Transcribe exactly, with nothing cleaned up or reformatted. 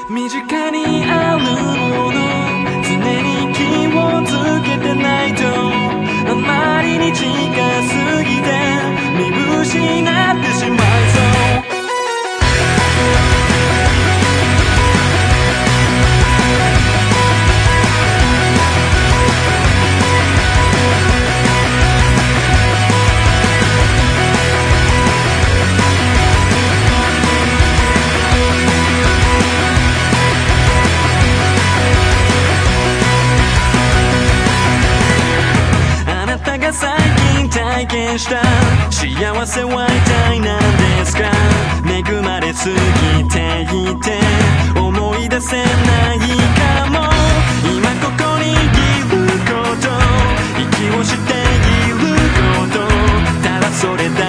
身近にあるもの常に気をつけてないとあまりに近すぎて見失ってしまいそう最近体験した幸せは一体何ですか恵まれすぎていて思い出せないかも今ここにいること息をしていることただそれだ